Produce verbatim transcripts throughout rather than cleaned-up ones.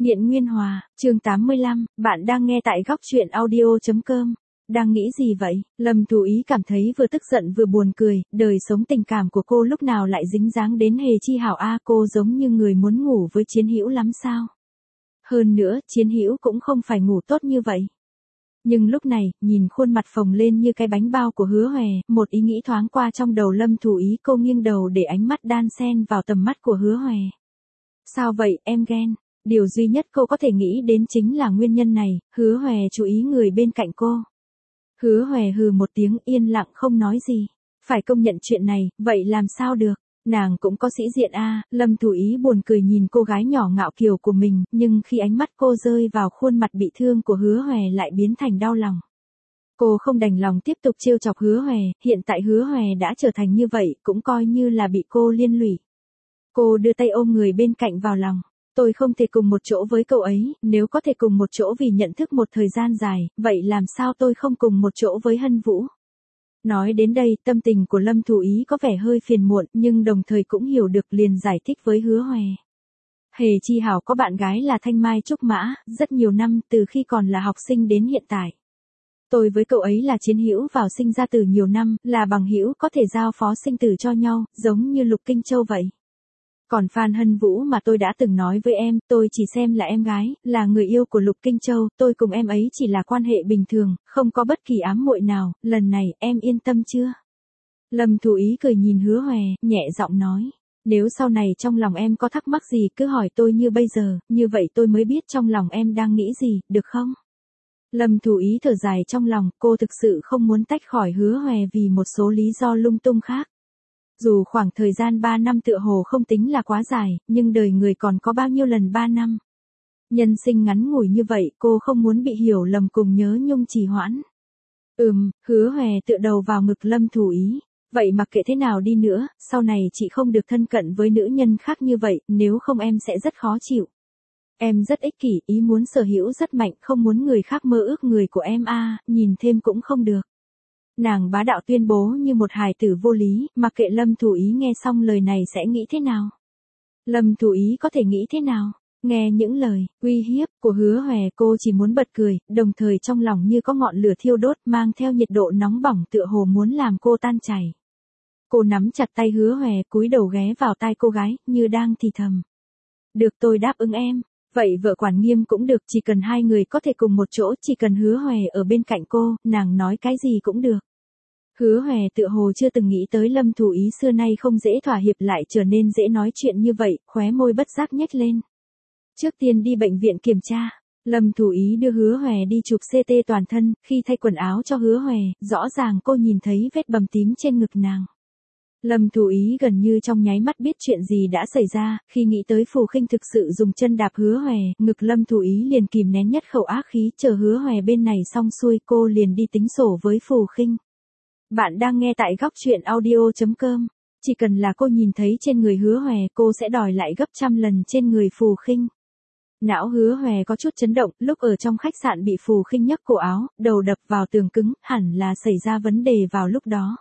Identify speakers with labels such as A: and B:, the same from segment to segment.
A: Nghiện Nguyên Hòa, chương tám mươi lăm, bạn đang nghe tại góc truyện audio chấm com. Đang nghĩ gì vậy? Lâm Thủ Ý cảm thấy vừa tức giận vừa buồn cười, đời sống tình cảm của cô lúc nào lại dính dáng đến Hề Chi Hảo a, cô giống như người muốn ngủ với Chiến Hữu lắm sao? Hơn nữa, Chiến Hữu cũng không phải ngủ tốt như vậy. Nhưng lúc này, nhìn khuôn mặt phồng lên như cái bánh bao của Hứa Hòe, một ý nghĩ thoáng qua trong đầu Lâm Thủ Ý, cô nghiêng đầu để ánh mắt đan xen vào tầm mắt của Hứa Hòe. Sao vậy, em ghen? Điều duy nhất cô có thể nghĩ đến chính là nguyên nhân này. Hứa Hòe chú ý người bên cạnh cô. Hứa Hòe hừ một tiếng, yên lặng không nói gì. Phải công nhận chuyện này, vậy làm sao được? Nàng cũng có sĩ diện a. Lâm Thủ Ý buồn cười nhìn cô gái nhỏ ngạo kiều của mình, nhưng khi ánh mắt cô rơi vào khuôn mặt bị thương của Hứa Hòe lại biến thành đau lòng. Cô không đành lòng tiếp tục trêu chọc Hứa Hòe, hiện tại Hứa Hòe đã trở thành như vậy, cũng coi như là bị cô liên lụy. Cô đưa tay ôm người bên cạnh vào lòng. Tôi không thể cùng một chỗ với cậu ấy, nếu có thể cùng một chỗ vì nhận thức một thời gian dài, vậy làm sao tôi không cùng một chỗ với Hân Vũ? Nói đến đây, tâm tình của Lâm Thủ Ý có vẻ hơi phiền muộn, nhưng đồng thời cũng hiểu được liền giải thích với Hứa Hòe. Hề Chi Hảo có bạn gái là Thanh Mai Trúc Mã, rất nhiều năm, từ khi còn là học sinh đến hiện tại. Tôi với cậu ấy là chiến hữu vào sinh ra từ nhiều năm, là bằng hữu có thể giao phó sinh tử cho nhau, giống như Lục Kinh Châu vậy. Còn Phan Hân Vũ mà tôi đã từng nói với em, tôi chỉ xem là em gái, là người yêu của Lục Kinh Châu, tôi cùng em ấy chỉ là quan hệ bình thường, không có bất kỳ ám muội nào, lần này em yên tâm chưa? Lâm Thủ Ý cười nhìn Hứa Hòe, nhẹ giọng nói, nếu sau này trong lòng em có thắc mắc gì cứ hỏi tôi như bây giờ, như vậy tôi mới biết trong lòng em đang nghĩ gì, được không? Lâm Thủ Ý thở dài trong lòng, cô thực sự không muốn tách khỏi Hứa Hòe vì một số lý do lung tung khác. Dù khoảng thời gian ba năm tựa hồ không tính là quá dài, nhưng đời người còn có bao nhiêu lần ba năm. Nhân sinh ngắn ngủi như vậy, cô không muốn bị hiểu lầm cùng nhớ nhung trì hoãn. Ừm, Hứa Hòe tựa đầu vào ngực Lâm Thủ Ý. Vậy mặc kệ thế nào đi nữa, sau này chị không được thân cận với nữ nhân khác như vậy, nếu không em sẽ rất khó chịu. Em rất ích kỷ, ý muốn sở hữu rất mạnh, không muốn người khác mơ ước người của em a, à, nhìn thêm cũng không được. Nàng bá đạo tuyên bố như một hài tử vô lý, mặc kệ Lâm Thủ Ý nghe xong lời này sẽ nghĩ thế nào? Lâm Thủ Ý có thể nghĩ thế nào? Nghe những lời, uy hiếp của Hứa Hòe cô chỉ muốn bật cười, đồng thời trong lòng như có ngọn lửa thiêu đốt mang theo nhiệt độ nóng bỏng tựa hồ muốn làm cô tan chảy. Cô nắm chặt tay Hứa Hòe cúi đầu ghé vào tai cô gái, như đang thì thầm. Được, tôi đáp ứng em. Vậy vợ quản nghiêm cũng được, chỉ cần hai người có thể cùng một chỗ, chỉ cần Hứa Hòe ở bên cạnh cô, nàng nói cái gì cũng được. Hứa Hòe tựa hồ chưa từng nghĩ tới Lâm Thủ Ý xưa nay không dễ thỏa hiệp lại trở nên dễ nói chuyện như vậy, khóe môi bất giác nhếch lên. Trước tiên đi bệnh viện kiểm tra, Lâm Thủ Ý đưa Hứa Hòe đi chụp xê tê toàn thân, khi thay quần áo cho Hứa Hòe, rõ ràng cô nhìn thấy vết bầm tím trên ngực nàng. Lâm Thủ Ý gần như trong nháy mắt biết chuyện gì đã xảy ra, khi nghĩ tới Phù Khinh thực sự dùng chân đạp Hứa Hòe, ngực Lâm Thủ Ý liền kìm nén nhất khẩu ác khí, chờ Hứa Hòe bên này xong xuôi cô liền đi tính sổ với Phù Khinh. Bạn đang nghe tại góc truyện audio chấm com, chỉ cần là cô nhìn thấy trên người Hứa Hòe cô sẽ đòi lại gấp trăm lần trên người Phù Khinh. Não Hứa Hòe có chút chấn động, lúc ở trong khách sạn bị Phù Khinh nhấc cổ áo, đầu đập vào tường cứng, hẳn là xảy ra vấn đề vào lúc đó.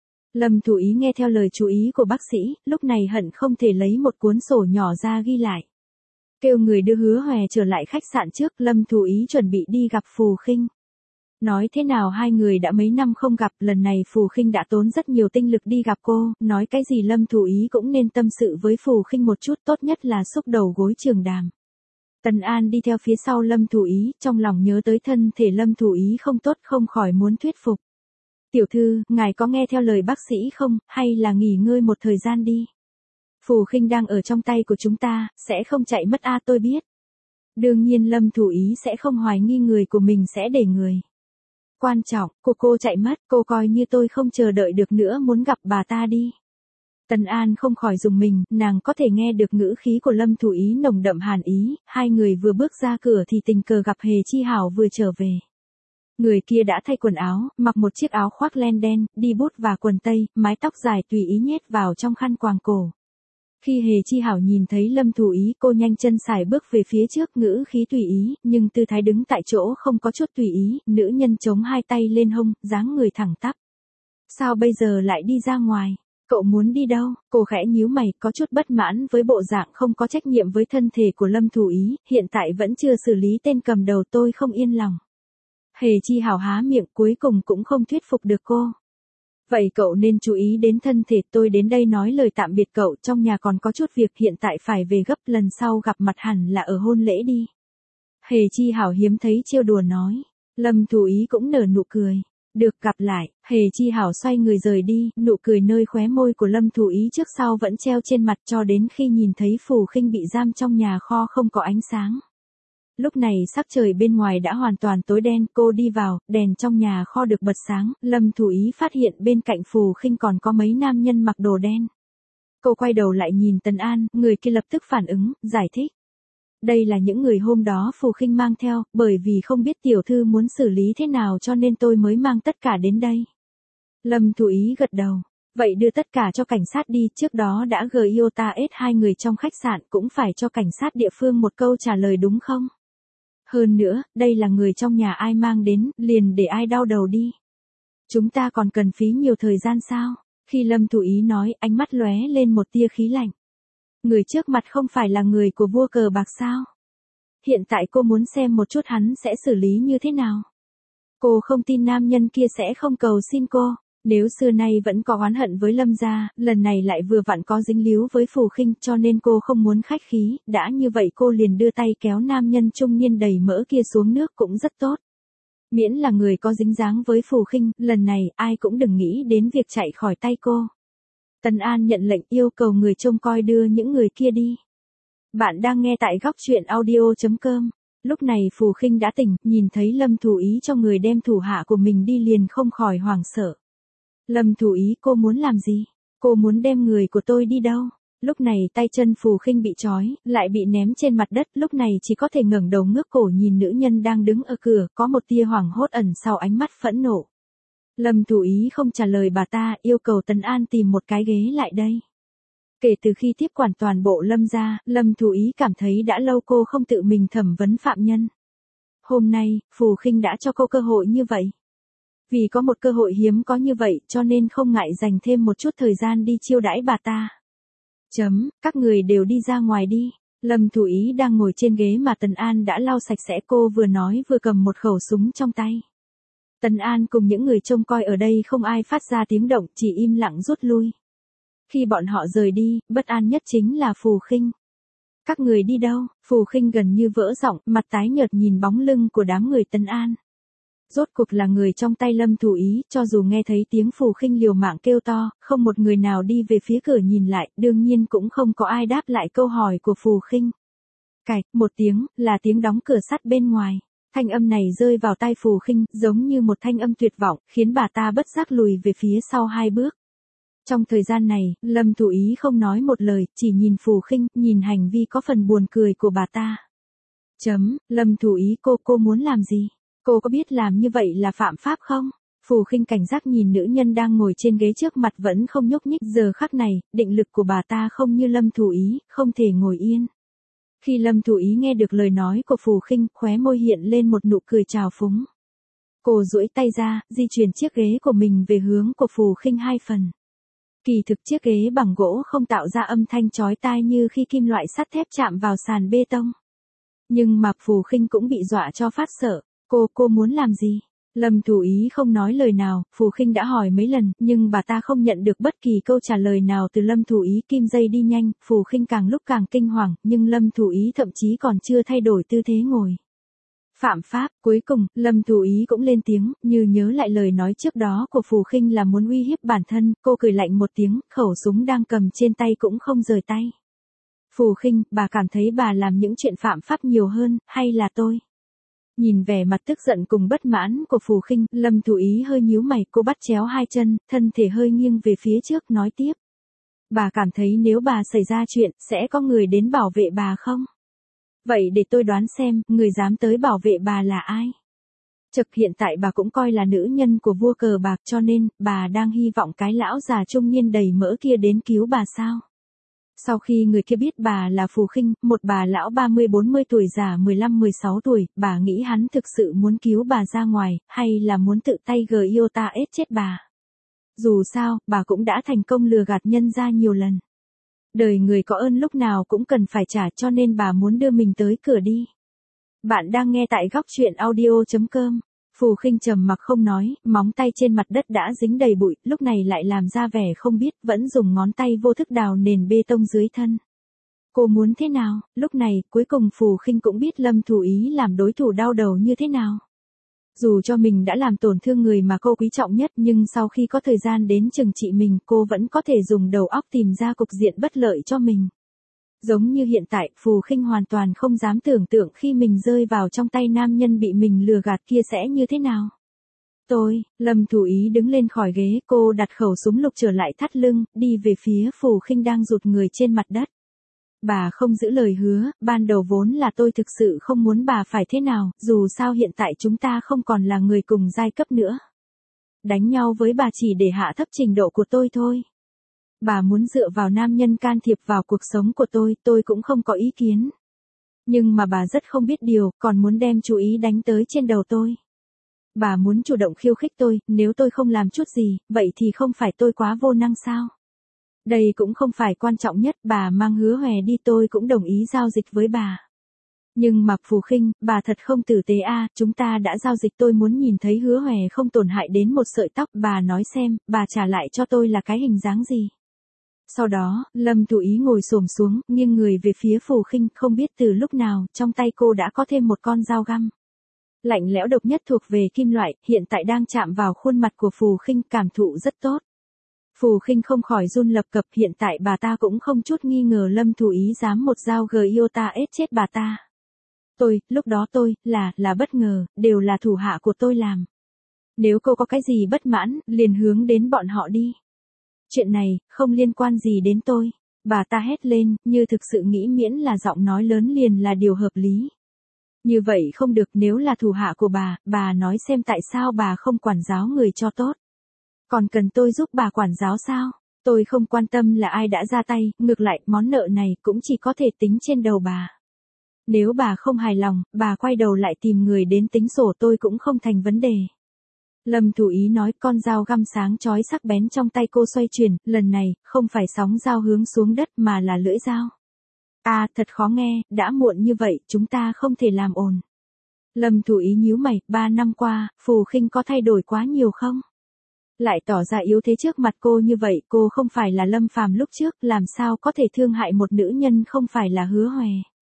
A: Lâm Thủ Ý nghe theo lời chú ý của bác sĩ, lúc này hận không thể lấy một cuốn sổ nhỏ ra ghi lại. Kêu người đưa Hứa Hòe trở lại khách sạn trước, Lâm Thủ Ý chuẩn bị đi gặp Phù Khinh. Nói thế nào hai người đã mấy năm không gặp, lần này Phù Khinh đã tốn rất nhiều tinh lực đi gặp cô, nói cái gì Lâm Thủ Ý cũng nên tâm sự với Phù Khinh một chút, tốt nhất là xúc đầu gối trường đàm. Tần An đi theo phía sau Lâm Thủ Ý, trong lòng nhớ tới thân thể Lâm Thủ Ý không tốt không khỏi muốn thuyết phục. Tiểu thư, ngài có nghe theo lời bác sĩ không, hay là nghỉ ngơi một thời gian đi? Phù Khinh đang ở trong tay của chúng ta, sẽ không chạy mất a, tôi biết. Đương nhiên Lâm Thủ Ý sẽ không hoài nghi người của mình sẽ để người. Quan trọng, của cô chạy mất, cô coi như tôi không chờ đợi được nữa muốn gặp bà ta đi. Tần An không khỏi dùng mình, nàng có thể nghe được ngữ khí của Lâm Thủ Ý nồng đậm hàn ý, hai người vừa bước ra cửa thì tình cờ gặp Hề Chi Hảo vừa trở về. Người kia đã thay quần áo, mặc một chiếc áo khoác len đen, đi bút và quần tây, mái tóc dài tùy ý nhét vào trong khăn quàng cổ. Khi Hề Chi Hảo nhìn thấy Lâm Thủ Ý, cô nhanh chân sải bước về phía trước, ngữ khí tùy ý, nhưng tư thái đứng tại chỗ không có chút tùy ý, nữ nhân chống hai tay lên hông, dáng người thẳng tắp. Sao bây giờ lại đi ra ngoài? Cậu muốn đi đâu? Cô khẽ nhíu mày, có chút bất mãn với bộ dạng không có trách nhiệm với thân thể của Lâm Thủ Ý, hiện tại vẫn chưa xử lý tên cầm đầu, tôi không yên lòng. Hề Chi Hảo há miệng cuối cùng cũng không thuyết phục được cô. Vậy cậu nên chú ý đến thân thể, tôi đến đây nói lời tạm biệt cậu, trong nhà còn có chút việc, hiện tại phải về gấp, lần sau gặp mặt hẳn là ở hôn lễ đi. Hề Chi Hảo hiếm thấy trêu đùa nói. Lâm Thủ Ý cũng nở nụ cười. Được, gặp lại. Hề Chi Hảo xoay người rời đi, nụ cười nơi khóe môi của Lâm Thủ Ý trước sau vẫn treo trên mặt cho đến khi nhìn thấy Phù Khinh bị giam trong nhà kho không có ánh sáng. Lúc này sắc trời bên ngoài đã hoàn toàn tối đen, cô đi vào, đèn trong nhà kho được bật sáng, Lâm Thủ Ý phát hiện bên cạnh Phù Khinh còn có mấy nam nhân mặc đồ đen. Cô quay đầu lại nhìn Tần An, người kia lập tức phản ứng, giải thích. Đây là những người hôm đó Phù Khinh mang theo, bởi vì không biết tiểu thư muốn xử lý thế nào cho nên tôi mới mang tất cả đến đây. Lâm Thủ Ý gật đầu. Vậy đưa tất cả cho cảnh sát đi, trước đó đã gờ i o ta ét hai người trong khách sạn, cũng phải cho cảnh sát địa phương một câu trả lời đúng không? Hơn nữa, đây là người trong nhà ai mang đến, liền để ai đau đầu đi. Chúng ta còn cần phí nhiều thời gian sao? Khi Lâm Thủ Ý nói, ánh mắt lóe lên một tia khí lạnh. Người trước mặt không phải là người của vua cờ bạc sao? Hiện tại cô muốn xem một chút hắn sẽ xử lý như thế nào. Cô không tin nam nhân kia sẽ không cầu xin cô. Nếu xưa nay vẫn có oán hận với Lâm gia, lần này lại vừa vặn có dính líu với Phù Khinh, cho nên cô không muốn khách khí, đã như vậy cô liền đưa tay kéo nam nhân trung niên đầy mỡ kia xuống nước cũng rất tốt. Miễn là người có dính dáng với Phù Khinh, lần này ai cũng đừng nghĩ đến việc chạy khỏi tay cô. Tần An nhận lệnh yêu cầu người trông coi đưa những người kia đi. Bạn đang nghe tại góc truyện audio chấm com. Lúc này Phù Khinh đã tỉnh, nhìn thấy Lâm Thủ Ý cho người đem thủ hạ của mình đi liền không khỏi hoảng sợ. Lâm Thủ Ý, cô muốn làm gì? Cô muốn đem người của tôi đi đâu? Lúc này tay chân Phù Khinh bị trói, lại bị ném trên mặt đất, lúc này chỉ có thể ngẩng đầu ngước cổ nhìn nữ nhân đang đứng ở cửa, có một tia hoảng hốt ẩn sau ánh mắt phẫn nộ. Lâm Thủ Ý không trả lời bà ta, yêu cầu Tần An tìm một cái ghế lại đây. Kể từ khi tiếp quản toàn bộ Lâm gia, Lâm Thủ Ý cảm thấy đã lâu cô không tự mình thẩm vấn phạm nhân. Hôm nay, Phù Khinh đã cho cô cơ hội như vậy. Vì có một cơ hội hiếm có như vậy cho nên không ngại dành thêm một chút thời gian đi chiêu đãi bà ta. Chấm, các người đều đi ra ngoài đi. Lâm Thủ Ý đang ngồi trên ghế mà Tần An đã lau sạch sẽ, cô vừa nói vừa cầm một khẩu súng trong tay. Tần An cùng những người trông coi ở đây không ai phát ra tiếng động, chỉ im lặng rút lui. Khi bọn họ rời đi, bất an nhất chính là Phù Khinh. Các người đi đâu? Phù Khinh gần như vỡ giọng, mặt tái nhợt nhìn bóng lưng của đám người Tần An. Rốt cuộc là người trong tay Lâm Thủ Ý, cho dù nghe thấy tiếng Phù Khinh liều mạng kêu to, không một người nào đi về phía cửa nhìn lại, đương nhiên cũng không có ai đáp lại câu hỏi của Phù Khinh. Cạch, một tiếng, là tiếng đóng cửa sắt bên ngoài. Thanh âm này rơi vào tai Phù Khinh, giống như một thanh âm tuyệt vọng, khiến bà ta bất giác lùi về phía sau hai bước. Trong thời gian này, Lâm Thủ Ý không nói một lời, chỉ nhìn Phù Khinh, nhìn hành vi có phần buồn cười của bà ta. Chấm, Lâm Thủ Ý, cô, cô muốn làm gì? Cô có biết làm như vậy là phạm pháp không? Phù Khinh cảnh giác nhìn nữ nhân đang ngồi trên ghế trước mặt vẫn không nhúc nhích, giờ khắc này, định lực của bà ta không như Lâm Thủ Ý, không thể ngồi yên. Khi Lâm Thủ Ý nghe được lời nói của Phù Khinh, khóe môi hiện lên một nụ cười trào phúng. Cô duỗi tay ra, di chuyển chiếc ghế của mình về hướng của Phù Khinh hai phần. Kỳ thực chiếc ghế bằng gỗ không tạo ra âm thanh chói tai như khi kim loại sắt thép chạm vào sàn bê tông. Nhưng mà Phù Khinh cũng bị dọa cho phát sợ. Cô, cô muốn làm gì? Lâm Thủ Ý không nói lời nào, Phù Khinh đã hỏi mấy lần, nhưng bà ta không nhận được bất kỳ câu trả lời nào từ Lâm Thủ Ý. Kim dây đi nhanh, Phù Khinh càng lúc càng kinh hoàng, nhưng Lâm Thủ Ý thậm chí còn chưa thay đổi tư thế ngồi. Phạm pháp, cuối cùng, Lâm Thủ Ý cũng lên tiếng, như nhớ lại lời nói trước đó của Phù Khinh là muốn uy hiếp bản thân, cô cười lạnh một tiếng, khẩu súng đang cầm trên tay cũng không rời tay. Phù Khinh, bà cảm thấy bà làm những chuyện phạm pháp nhiều hơn, hay là tôi? Nhìn vẻ mặt tức giận cùng bất mãn của Phù Khinh, Lâm Thủ Ý hơi nhíu mày, cô bắt chéo hai chân, thân thể hơi nghiêng về phía trước nói tiếp. Bà cảm thấy nếu bà xảy ra chuyện, sẽ có người đến bảo vệ bà không? Vậy để tôi đoán xem, người dám tới bảo vệ bà là ai? Chật, hiện tại bà cũng coi là nữ nhân của vua cờ bạc cho nên, bà đang hy vọng cái lão già trung niên đầy mỡ kia đến cứu bà sao? Sau khi người kia biết bà là Phù Khinh, một bà lão ba mươi bốn mươi tuổi già mười lăm mười sáu tuổi, bà nghĩ hắn thực sự muốn cứu bà ra ngoài, hay là muốn tự tay gờ i o ta ét chết bà? Dù sao, bà cũng đã thành công lừa gạt nhân gia nhiều lần. Đời người có ơn lúc nào cũng cần phải trả, cho nên bà muốn đưa mình tới cửa đi. Bạn đang nghe tại góc chuyện audio chấm com. Phù Khinh trầm mặc không nói, móng tay trên mặt đất đã dính đầy bụi, lúc này lại làm ra vẻ không biết, vẫn dùng ngón tay vô thức đào nền bê tông dưới thân. Cô muốn thế nào? Lúc này, cuối cùng Phù Khinh cũng biết Lâm Thủ Ý làm đối thủ đau đầu như thế nào. Dù cho mình đã làm tổn thương người mà cô quý trọng nhất, nhưng sau khi có thời gian đến trừng trị mình, cô vẫn có thể dùng đầu óc tìm ra cục diện bất lợi cho mình. Giống như hiện tại, Phù Khinh hoàn toàn không dám tưởng tượng khi mình rơi vào trong tay nam nhân bị mình lừa gạt kia sẽ như thế nào. Tôi, Lâm Thủ Ý đứng lên khỏi ghế, cô đặt khẩu súng lục trở lại thắt lưng, đi về phía Phù Khinh đang rụt người trên mặt đất. Bà không giữ lời hứa, ban đầu vốn là tôi thực sự không muốn bà phải thế nào, dù sao hiện tại chúng ta không còn là người cùng giai cấp nữa. Đánh nhau với bà chỉ để hạ thấp trình độ của tôi thôi. Bà muốn dựa vào nam nhân can thiệp vào cuộc sống của tôi, tôi cũng không có ý kiến. Nhưng mà bà rất không biết điều, còn muốn đem chú ý đánh tới trên đầu tôi. Bà muốn chủ động khiêu khích tôi, nếu tôi không làm chút gì, vậy thì không phải tôi quá vô năng sao? Đây cũng không phải quan trọng nhất, bà mang Hứa Hòe đi tôi cũng đồng ý giao dịch với bà. Nhưng mà Phù Khinh, bà thật không tử tế a, chúng ta đã giao dịch, tôi muốn nhìn thấy Hứa Hòe không tổn hại đến một sợi tóc, bà nói xem, bà trả lại cho tôi là cái hình dáng gì. Sau đó, Lâm Thủ Ý ngồi xổm xuống, nghiêng người về phía Phù Khinh, không biết từ lúc nào, trong tay cô đã có thêm một con dao găm. Lạnh lẽo độc nhất thuộc về kim loại, hiện tại đang chạm vào khuôn mặt của Phù Khinh, cảm thụ rất tốt. Phù Khinh không khỏi run lập cập, hiện tại bà ta cũng không chút nghi ngờ Lâm Thủ Ý dám một dao giota ết chết bà ta. Tôi, lúc đó tôi, là, là bất ngờ, đều là thủ hạ của tôi làm. Nếu cô có cái gì bất mãn, liền hướng đến bọn họ đi. Chuyện này, không liên quan gì đến tôi. Bà ta hét lên, như thực sự nghĩ miễn là giọng nói lớn liền là điều hợp lý. Như vậy không được, nếu là thủ hạ của bà, bà nói xem tại sao bà không quản giáo người cho tốt. Còn cần tôi giúp bà quản giáo sao? Tôi không quan tâm là ai đã ra tay, ngược lại, món nợ này cũng chỉ có thể tính trên đầu bà. Nếu bà không hài lòng, bà quay đầu lại tìm người đến tính sổ tôi cũng không thành vấn đề. Lâm Thủ Ý nói, con dao găm sáng chói sắc bén trong tay cô xoay chuyển, lần này, không phải sóng dao hướng xuống đất mà là lưỡi dao. À, thật khó nghe, đã muộn như vậy, chúng ta không thể làm ồn. Lâm Thủ Ý nhíu mày, ba năm qua, Phù Khinh có thay đổi quá nhiều không? Lại tỏ ra yếu thế trước mặt cô như vậy, cô không phải là Lâm Phàm lúc trước, làm sao có thể thương hại một nữ nhân không phải là Hứa Hòe.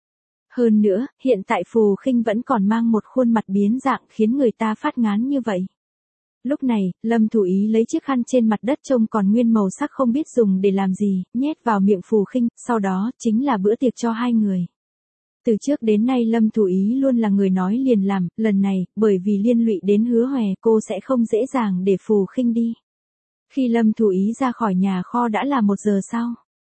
A: Hơn nữa, hiện tại Phù Khinh vẫn còn mang một khuôn mặt biến dạng khiến người ta phát ngán như vậy. Lúc này, Lâm Thủ Ý lấy chiếc khăn trên mặt đất trông còn nguyên màu sắc không biết dùng để làm gì, nhét vào miệng Phù Khinh, sau đó, chính là bữa tiệc cho hai người. Từ trước đến nay Lâm Thủ Ý luôn là người nói liền làm, lần này, bởi vì liên lụy đến Hứa Hòe cô sẽ không dễ dàng để Phù Khinh đi. Khi Lâm Thủ Ý ra khỏi nhà kho đã là một giờ sau.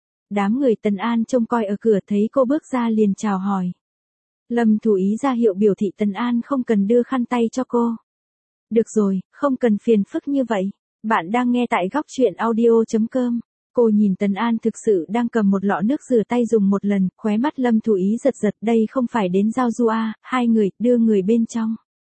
A: Đám người Tần An trông coi ở cửa thấy cô bước ra liền chào hỏi. Lâm Thủ Ý ra hiệu biểu thị Tần An không cần đưa khăn tay cho cô. Được rồi, không cần phiền phức như vậy. Bạn đang nghe tại góc chuyện audio chấm com. Cô nhìn Tần An thực sự đang cầm một lọ nước rửa tay dùng một lần, khóe mắt Lâm Thủ Ý giật giật, đây không phải đến giao du à, hai người, đưa người bên trong.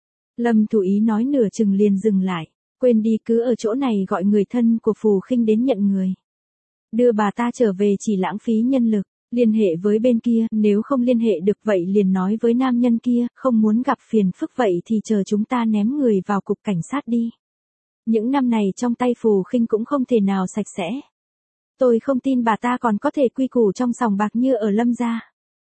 A: Lâm Thủ Ý nói nửa chừng liền dừng lại, quên đi, cứ ở chỗ này gọi người thân của Phù Khinh đến nhận người. Đưa bà ta trở về chỉ lãng phí nhân lực, liên hệ với bên kia, nếu không liên hệ được vậy liền nói với nam nhân kia, không muốn gặp phiền phức vậy thì chờ chúng ta ném người vào cục cảnh sát đi. Những năm này trong tay Phù Khinh cũng không thể nào sạch sẽ. Tôi không tin bà ta còn có thể quy củ trong sòng bạc như ở Lâm gia.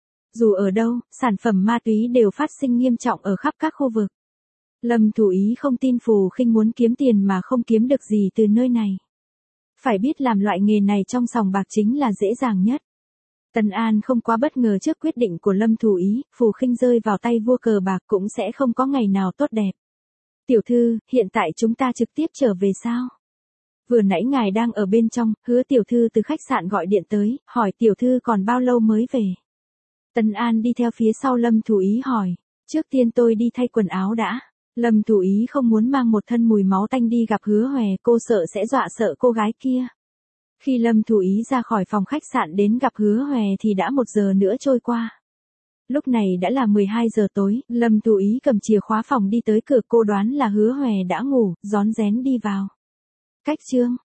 A: Dù ở đâu, sản phẩm ma túy đều phát sinh nghiêm trọng ở khắp các khu vực. Lâm Thủ Ý không tin Phù Khinh muốn kiếm tiền mà không kiếm được gì từ nơi này. Phải biết làm loại nghề này trong sòng bạc chính là dễ dàng nhất. Tần An không quá bất ngờ trước quyết định của Lâm Thủ Ý, Phù Khinh rơi vào tay vua cờ bạc cũng sẽ không có ngày nào tốt đẹp. Tiểu thư, hiện tại chúng ta trực tiếp trở về sao? Vừa nãy ngài đang ở bên trong, Hứa tiểu thư từ khách sạn gọi điện tới, hỏi tiểu thư còn bao lâu mới về. Tần An đi theo phía sau Lâm Thủ Ý hỏi, trước tiên tôi đi thay quần áo đã. Lâm Thủ Ý không muốn mang một thân mùi máu tanh đi gặp Hứa Hòe, cô sợ sẽ dọa sợ cô gái kia. Khi Lâm Thủ Ý ra khỏi phòng khách sạn đến gặp Hứa Hòe thì đã một giờ nữa trôi qua. Lúc này đã là mười hai giờ tối, Lâm Thủ Ý cầm chìa khóa phòng đi tới cửa, cô đoán là Hứa Hòe đã ngủ, rón rén đi vào. cách Trương